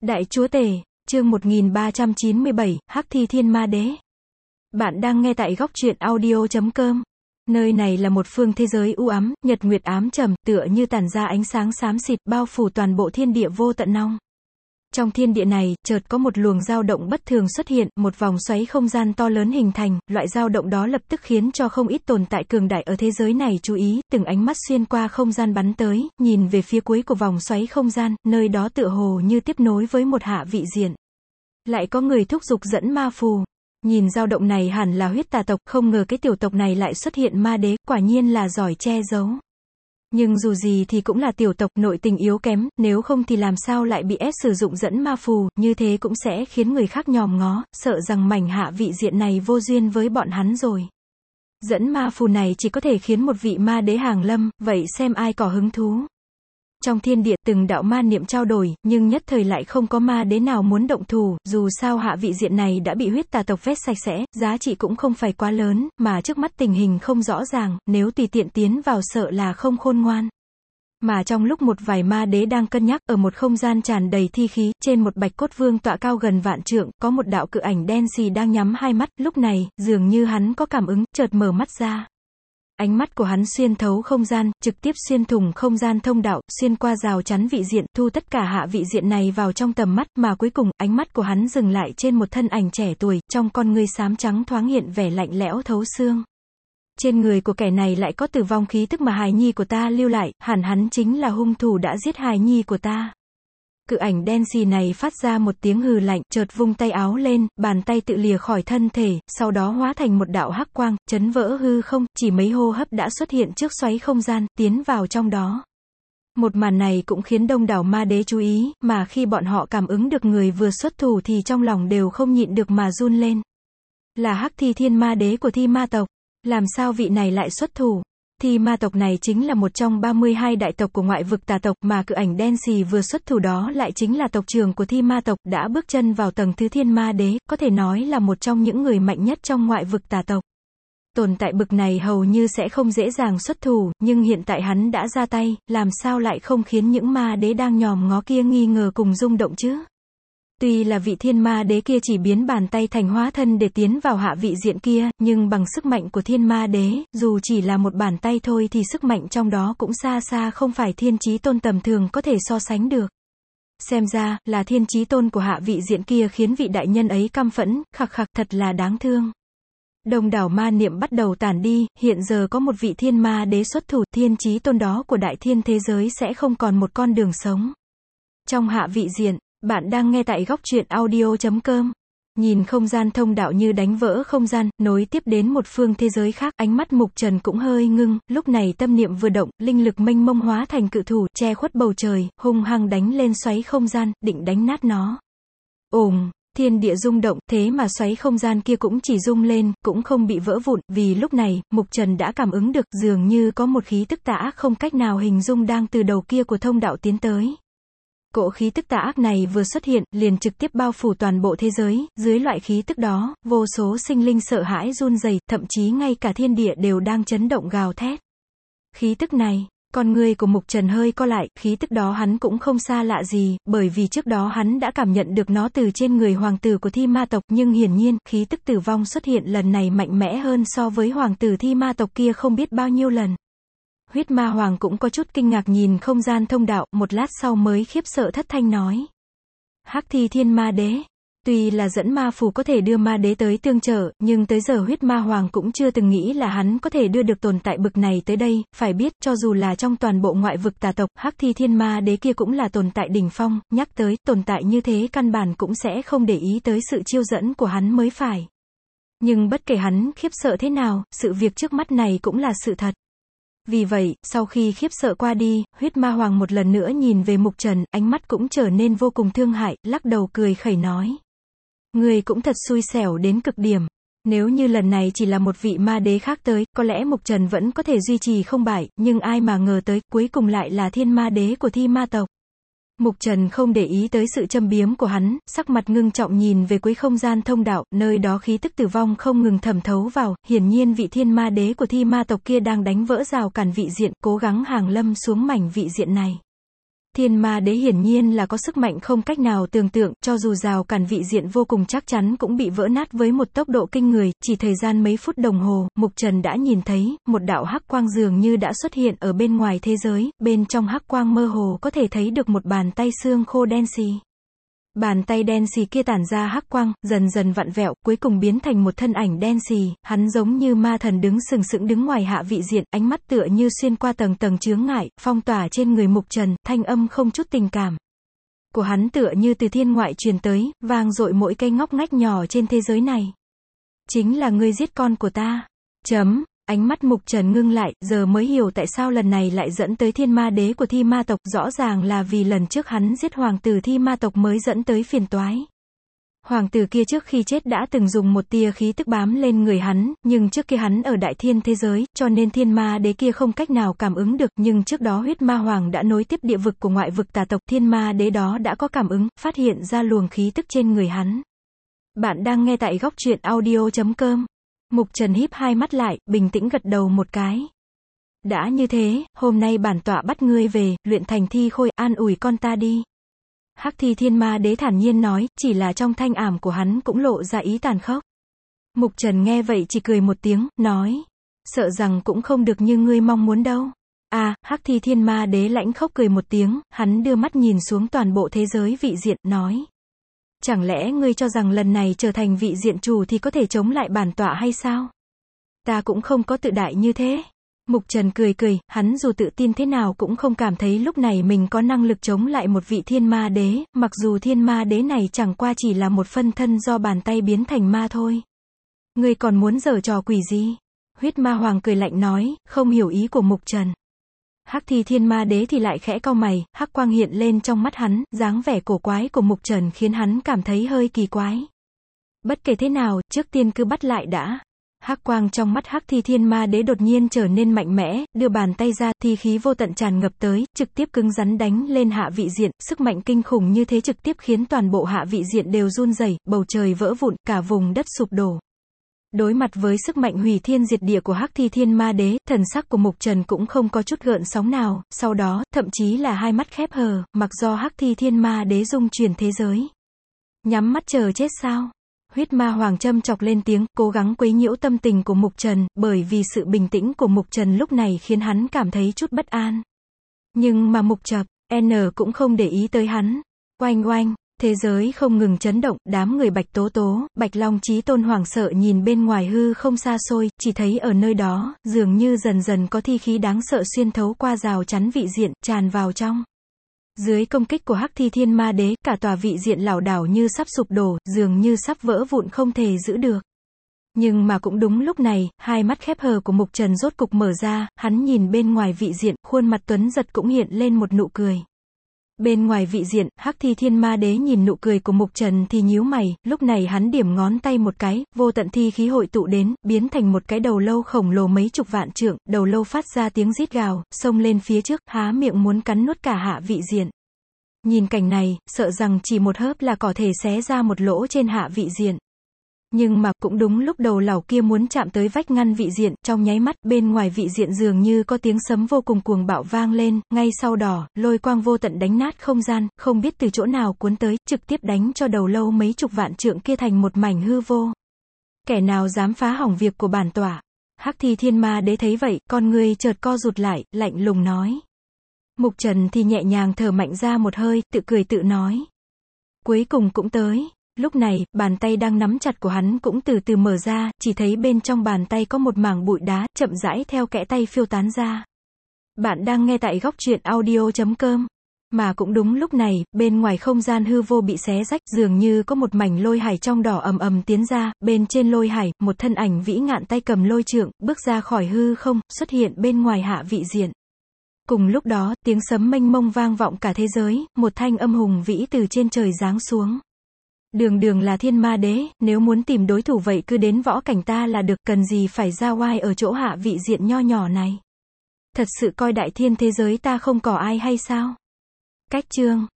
Đại Chúa Tể, chương 1397, Hắc Thi Thiên Ma Đế. Bạn đang nghe tại góc truyện audio.com. Nơi này là một phương thế giới u ám, nhật nguyệt ám trầm, tựa như tản ra ánh sáng xám xịt, bao phủ toàn bộ thiên địa vô tận nong. Trong thiên địa này, chợt có một luồng dao động bất thường xuất hiện, một vòng xoáy không gian to lớn hình thành, loại dao động đó lập tức khiến cho không ít tồn tại cường đại ở thế giới này chú ý, từng ánh mắt xuyên qua không gian bắn tới, nhìn về phía cuối của vòng xoáy không gian, nơi đó tựa hồ như tiếp nối với một hạ vị diện. Lại có người thúc giục dẫn ma phù. Nhìn dao động này hẳn là huyết tà tộc, không ngờ cái tiểu tộc này lại xuất hiện ma đế, quả nhiên là giỏi che giấu. Nhưng dù gì thì cũng là tiểu tộc, nội tình yếu kém, nếu không thì làm sao lại bị ép sử dụng dẫn ma phù, như thế cũng sẽ khiến người khác nhòm ngó, sợ rằng mảnh hạ vị diện này vô duyên với bọn hắn rồi. Dẫn ma phù này chỉ có thể khiến một vị ma đế hàng lâm, vậy xem ai có hứng thú. Trong thiên địa từng đạo ma niệm trao đổi, nhưng nhất thời lại không có ma đế nào muốn động thủ, dù sao hạ vị diện này đã bị huyết tà tộc vét sạch sẽ, giá trị cũng không phải quá lớn, mà trước mắt tình hình không rõ ràng, nếu tùy tiện tiến vào sợ là không khôn ngoan. Mà trong lúc một vài ma đế đang cân nhắc, ở một không gian tràn đầy thi khí, trên một bạch cốt vương tọa cao gần vạn trượng, có một đạo cự ảnh đen xì đang nhắm hai mắt, lúc này, dường như hắn có cảm ứng, chợt mở mắt ra. Ánh mắt của hắn xuyên thấu không gian, trực tiếp xuyên thủng không gian thông đạo, xuyên qua rào chắn vị diện, thu tất cả hạ vị diện này vào trong tầm mắt, mà cuối cùng, ánh mắt của hắn dừng lại trên một thân ảnh trẻ tuổi, trong con ngươi xám trắng thoáng hiện vẻ lạnh lẽo thấu xương. Trên người của kẻ này lại có tử vong khí tức mà hài nhi của ta lưu lại, hẳn hắn chính là hung thủ đã giết hài nhi của ta. Cự ảnh đen xì này phát ra một tiếng hừ lạnh, chợt vung tay áo lên, bàn tay tự lìa khỏi thân thể, sau đó hóa thành một đạo hắc quang, chấn vỡ hư không, chỉ mấy hô hấp đã xuất hiện trước xoáy không gian, tiến vào trong đó. Một màn này cũng khiến đông đảo ma đế chú ý, mà khi bọn họ cảm ứng được người vừa xuất thủ thì trong lòng đều không nhịn được mà run lên. Là Hắc Thi Thiên Ma Đế của Thi Ma tộc, làm sao vị này lại xuất thủ? Thi ma tộc này chính là một trong 32 đại tộc của ngoại vực tà tộc, mà cự ảnh đen xì vừa xuất thủ đó lại chính là tộc trưởng của thi ma tộc, đã bước chân vào tầng thứ thiên ma đế, có thể nói là một trong những người mạnh nhất trong ngoại vực tà tộc. Tồn tại bực này hầu như sẽ không dễ dàng xuất thủ, nhưng hiện tại hắn đã ra tay, làm sao lại không khiến những ma đế đang nhòm ngó kia nghi ngờ cùng rung động chứ? Tuy là vị thiên ma đế kia chỉ biến bàn tay thành hóa thân để tiến vào hạ vị diện kia, nhưng bằng sức mạnh của thiên ma đế, dù chỉ là một bàn tay thôi thì sức mạnh trong đó cũng xa xa không phải thiên chí tôn tầm thường có thể so sánh được. Xem ra, là thiên chí tôn của hạ vị diện kia khiến vị đại nhân ấy căm phẫn, khặc khặc thật là đáng thương. Đông đảo ma niệm bắt đầu tản đi, hiện giờ có một vị thiên ma đế xuất thủ, thiên chí tôn đó của đại thiên thế giới sẽ không còn một con đường sống. Trong hạ vị diện, bạn đang nghe tại góc truyện audio.com. Nhìn không gian thông đạo như đánh vỡ không gian, nối tiếp đến một phương thế giới khác, ánh mắt Mục Trần cũng hơi ngưng, lúc này tâm niệm vừa động, linh lực mênh mông hóa thành cự thủ, che khuất bầu trời, hung hăng đánh lên xoáy không gian, định đánh nát nó. Ồm, thiên địa rung động, thế mà xoáy không gian kia cũng chỉ rung lên, cũng không bị vỡ vụn, vì lúc này, Mục Trần đã cảm ứng được, dường như có một khí tức tà ác không cách nào hình dung đang từ đầu kia của thông đạo tiến tới. Cỗ khí tức tà ác này vừa xuất hiện, liền trực tiếp bao phủ toàn bộ thế giới, dưới loại khí tức đó, vô số sinh linh sợ hãi run rẩy, thậm chí ngay cả thiên địa đều đang chấn động gào thét. Khí tức này, con người của Mục Trần hơi co lại, khí tức đó hắn cũng không xa lạ gì, bởi vì trước đó hắn đã cảm nhận được nó từ trên người hoàng tử của thi ma tộc, nhưng hiển nhiên, khí tức tử vong xuất hiện lần này mạnh mẽ hơn so với hoàng tử thi ma tộc kia không biết bao nhiêu lần. Huyết ma hoàng cũng có chút kinh ngạc nhìn không gian thông đạo, một lát sau mới khiếp sợ thất thanh nói. Hắc Thi Thiên Ma Đế. Tuy là dẫn ma phù có thể đưa ma đế tới tương trợ, nhưng tới giờ huyết ma hoàng cũng chưa từng nghĩ là hắn có thể đưa được tồn tại bực này tới đây, phải biết, cho dù là trong toàn bộ ngoại vực tà tộc, Hắc Thi Thiên Ma Đế kia cũng là tồn tại đỉnh phong, nhắc tới, tồn tại như thế căn bản cũng sẽ không để ý tới sự chiêu dẫn của hắn mới phải. Nhưng bất kể hắn khiếp sợ thế nào, sự việc trước mắt này cũng là sự thật. Vì vậy, sau khi khiếp sợ qua đi, huyết ma hoàng một lần nữa nhìn về Mục Trần, ánh mắt cũng trở nên vô cùng thương hại, lắc đầu cười khẩy nói. Người cũng thật xui xẻo đến cực điểm. Nếu như lần này chỉ là một vị ma đế khác tới, có lẽ Mục Trần vẫn có thể duy trì không bại, nhưng ai mà ngờ tới, cuối cùng lại là thiên ma đế của thi ma tộc. Mục Trần không để ý tới sự châm biếm của hắn, sắc mặt ngưng trọng nhìn về cuối không gian thông đạo, nơi đó khí tức tử vong không ngừng thẩm thấu vào, hiển nhiên vị thiên ma đế của thi ma tộc kia đang đánh vỡ rào cản vị diện, cố gắng hàng lâm xuống mảnh vị diện này. Thiên ma đế hiển nhiên là có sức mạnh không cách nào tưởng tượng, cho dù rào cản vị diện vô cùng chắc chắn cũng bị vỡ nát với một tốc độ kinh người, chỉ thời gian mấy phút đồng hồ, Mục Trần đã nhìn thấy, một đạo hắc quang dường như đã xuất hiện ở bên ngoài thế giới, bên trong hắc quang mơ hồ có thể thấy được một bàn tay xương khô đen xì. Bàn tay đen xì kia tản ra hắc quang, dần dần vặn vẹo, cuối cùng biến thành một thân ảnh đen xì, hắn giống như ma thần đứng sừng sững đứng ngoài hạ vị diện, ánh mắt tựa như xuyên qua tầng tầng chướng ngại, phong tỏa trên người Mục Trần, thanh âm không chút tình cảm của hắn tựa như từ thiên ngoại truyền tới, vang dội mỗi cây ngóc ngách nhỏ trên thế giới này. Chính là ngươi giết con của ta. Ánh mắt Mục Trần ngưng lại, giờ mới hiểu tại sao lần này lại dẫn tới thiên ma đế của thi ma tộc, rõ ràng là vì lần trước hắn giết hoàng tử thi ma tộc mới dẫn tới phiền toái. Hoàng tử kia trước khi chết đã từng dùng một tia khí tức bám lên người hắn, nhưng trước kia hắn ở đại thiên thế giới, cho nên thiên ma đế kia không cách nào cảm ứng được, nhưng trước đó huyết ma hoàng đã nối tiếp địa vực của ngoại vực tà tộc, thiên ma đế đó đã có cảm ứng, phát hiện ra luồng khí tức trên người hắn. Bạn đang nghe tại goctruyện.audio.com. Mục Trần híp hai mắt lại, bình tĩnh gật đầu một cái. Đã như thế, hôm nay bản tọa bắt ngươi về, luyện thành thi khôi, an ủi con ta đi. Hắc thi thiên ma đế thản nhiên nói, chỉ là trong thanh ảm của hắn cũng lộ ra ý tàn khốc. Mục Trần nghe vậy chỉ cười một tiếng, nói, sợ rằng cũng không được như ngươi mong muốn đâu. Hắc thi thiên ma đế lãnh khốc cười một tiếng, hắn đưa mắt nhìn xuống toàn bộ thế giới vị diện, nói. Chẳng lẽ ngươi cho rằng lần này trở thành vị diện chủ thì có thể chống lại bản tọa hay sao? Ta cũng không có tự đại như thế. Mục Trần cười cười, hắn dù tự tin thế nào cũng không cảm thấy lúc này mình có năng lực chống lại một vị thiên ma đế, mặc dù thiên ma đế này chẳng qua chỉ là một phân thân do bàn tay biến thành ma thôi. Ngươi còn muốn giở trò quỷ gì? Huyết ma hoàng cười lạnh nói, không hiểu ý của Mục Trần. Hắc thi thiên ma đế thì lại khẽ cau mày, hắc quang hiện lên trong mắt hắn, dáng vẻ cổ quái của Mục Trần khiến hắn cảm thấy hơi kỳ quái. Bất kể thế nào, trước tiên cứ bắt lại đã. Hắc quang trong mắt hắc thi thiên ma đế đột nhiên trở nên mạnh mẽ, đưa bàn tay ra, thi khí vô tận tràn ngập tới, trực tiếp cứng rắn đánh lên hạ vị diện, sức mạnh kinh khủng như thế trực tiếp khiến toàn bộ hạ vị diện đều run rẩy, bầu trời vỡ vụn, cả vùng đất sụp đổ. Đối mặt với sức mạnh hủy thiên diệt địa của hắc thi thiên ma đế, thần sắc của Mục Trần cũng không có chút gợn sóng nào, sau đó, thậm chí là hai mắt khép hờ, mặc do hắc thi thiên ma đế dung chuyển thế giới. Nhắm mắt chờ chết sao? Huyết ma hoàng châm chọc lên tiếng, cố gắng quấy nhiễu tâm tình của Mục Trần, bởi vì sự bình tĩnh của Mục Trần lúc này khiến hắn cảm thấy chút bất an. Nhưng mà Mục Chập, cũng không để ý tới hắn. Oanh oanh. Thế giới không ngừng chấn động, đám người Bạch Tố Tố, Bạch Long Chí Tôn hoảng sợ nhìn bên ngoài hư không xa xôi, chỉ thấy ở nơi đó, dường như dần dần có thi khí đáng sợ xuyên thấu qua rào chắn vị diện, tràn vào trong. Dưới công kích của hắc thi thiên ma đế, cả tòa vị diện lảo đảo như sắp sụp đổ, dường như sắp vỡ vụn không thể giữ được. Nhưng mà cũng đúng lúc này, hai mắt khép hờ của Mục Trần rốt cục mở ra, hắn nhìn bên ngoài vị diện, khuôn mặt tuấn giật cũng hiện lên một nụ cười. Bên ngoài vị diện, hắc thi thiên ma đế nhìn nụ cười của Mục Trần thì nhíu mày, lúc này hắn điểm ngón tay một cái, vô tận thi khí hội tụ đến, biến thành một cái đầu lâu khổng lồ mấy chục vạn trượng, đầu lâu phát ra tiếng rít gào, xông lên phía trước, há miệng muốn cắn nuốt cả hạ vị diện. Nhìn cảnh này, sợ rằng chỉ một hớp là có thể xé ra một lỗ trên hạ vị diện. Nhưng mà, cũng đúng lúc đầu lẩu kia muốn chạm tới vách ngăn vị diện, trong nháy mắt, bên ngoài vị diện dường như có tiếng sấm vô cùng cuồng bạo vang lên, ngay sau đó, lôi quang vô tận đánh nát không gian, không biết từ chỗ nào cuốn tới, trực tiếp đánh cho đầu lâu mấy chục vạn trượng kia thành một mảnh hư vô. Kẻ nào dám phá hỏng việc của bản tọa? Hắc thi thiên ma đế thấy vậy, con người chợt co rụt lại, lạnh lùng nói. Mục Trần thì nhẹ nhàng thở mạnh ra một hơi, tự cười tự nói. Cuối cùng cũng tới. Lúc này, bàn tay đang nắm chặt của hắn cũng từ từ mở ra, chỉ thấy bên trong bàn tay có một mảng bụi đá, chậm rãi theo kẽ tay phiêu tán ra. Bạn đang nghe tại goctruyện.audio.com. Mà cũng đúng lúc này, bên ngoài không gian hư vô bị xé rách, dường như có một mảnh lôi hải trong đỏ ầm ầm tiến ra, bên trên lôi hải, một thân ảnh vĩ ngạn tay cầm lôi trượng, bước ra khỏi hư không, xuất hiện bên ngoài hạ vị diện. Cùng lúc đó, tiếng sấm mênh mông vang vọng cả thế giới, một thanh âm hùng vĩ từ trên trời giáng xuống. Đường đường là thiên ma đế, nếu muốn tìm đối thủ vậy cứ đến võ cảnh ta là được, cần gì phải ra oai ở chỗ hạ vị diện nho nhỏ này. Thật sự coi đại thiên thế giới ta không có ai hay sao? Cách chương